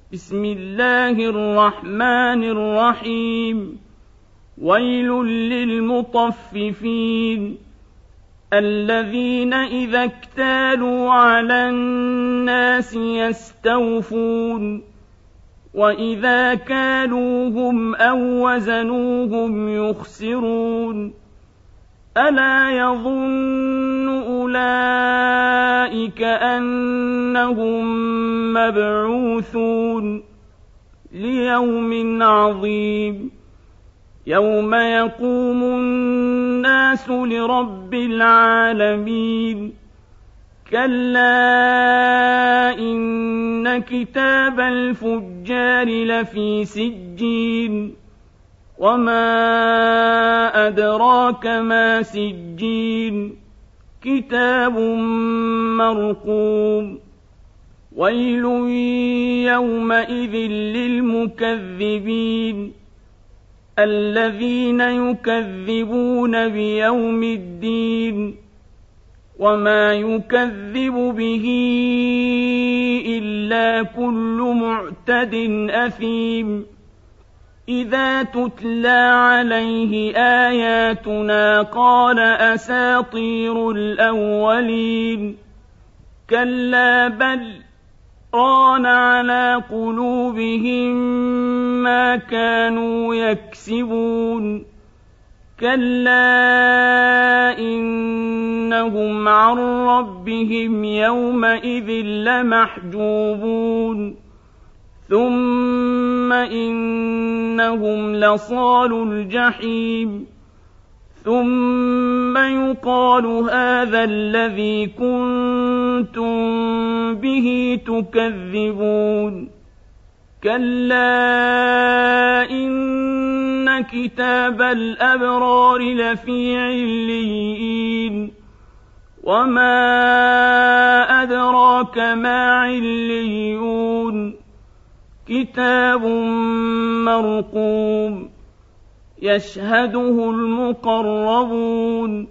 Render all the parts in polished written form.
بسم الله الرحمن الرحيم. ويل للمطففين الذين إذا اكتالوا على الناس يستوفون وإذا كالوهم أو وزنوهم يخسرون ألا يظن أولئك أنهم مبعوثون ليوم عظيم يوم يقوم الناس لرب العالمين كلا إن كتاب الفجار لفي سجين وما أدراك ما سجين كتاب مرقوم ويل يومئذ للمكذبين الذين يكذبون بيوم الدين وما يكذب به إلا كل معتد أثيم إذا تتلى عليه آياتنا قال أساطير الأولين كلا بل ران على قلوبهم ما كانوا يكسبون كلا إنهم عن ربهم يومئذ لمحجوبون ثم إنهم لصالو الجحيم ثم يقال هذا الذي كنتم به تكذبون كلا إن كتاب الأبرار لفي عليين وما أدراك ما عليون كتاب مرقوم يشهده المقربون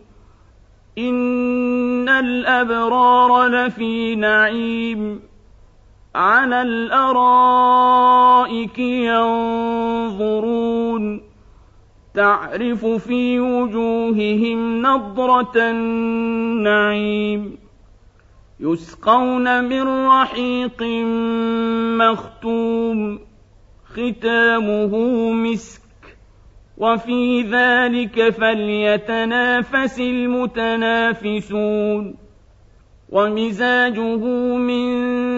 إن الأبرار لفي نعيم على الأرائك ينظرون تعرف في وجوههم نضرة النعيم يسقون من رحيق مختوم ختامه مسك وفي ذلك فليتنافس المتنافسون ومزاجه من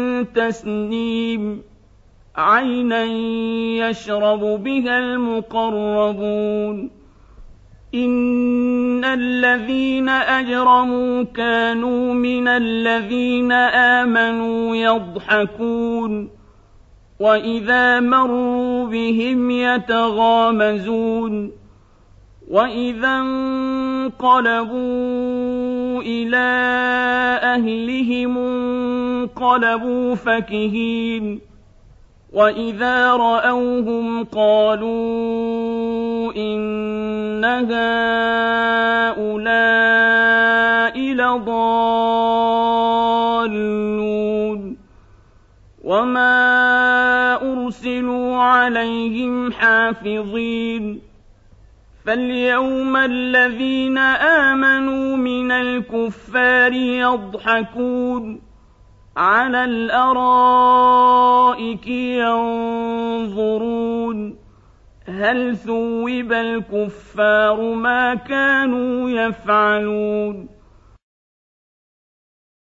تسنيم عينا يشرب بها المقربون إن الذين أجرموا كانوا من الذين آمنوا يضحكون وإذا مروا بهم يتغامزون وإذا انقلبوا إلى أهلهم انقلبوا فكهين وإذا رأوهم قالوا إن هؤلاء لضالون وما أرسلوا عليهم حافظين فاليوم الذين آمنوا من الكفار يضحكون على الأرائك ينظرون هل ثوب الكفار ما كانوا يفعلون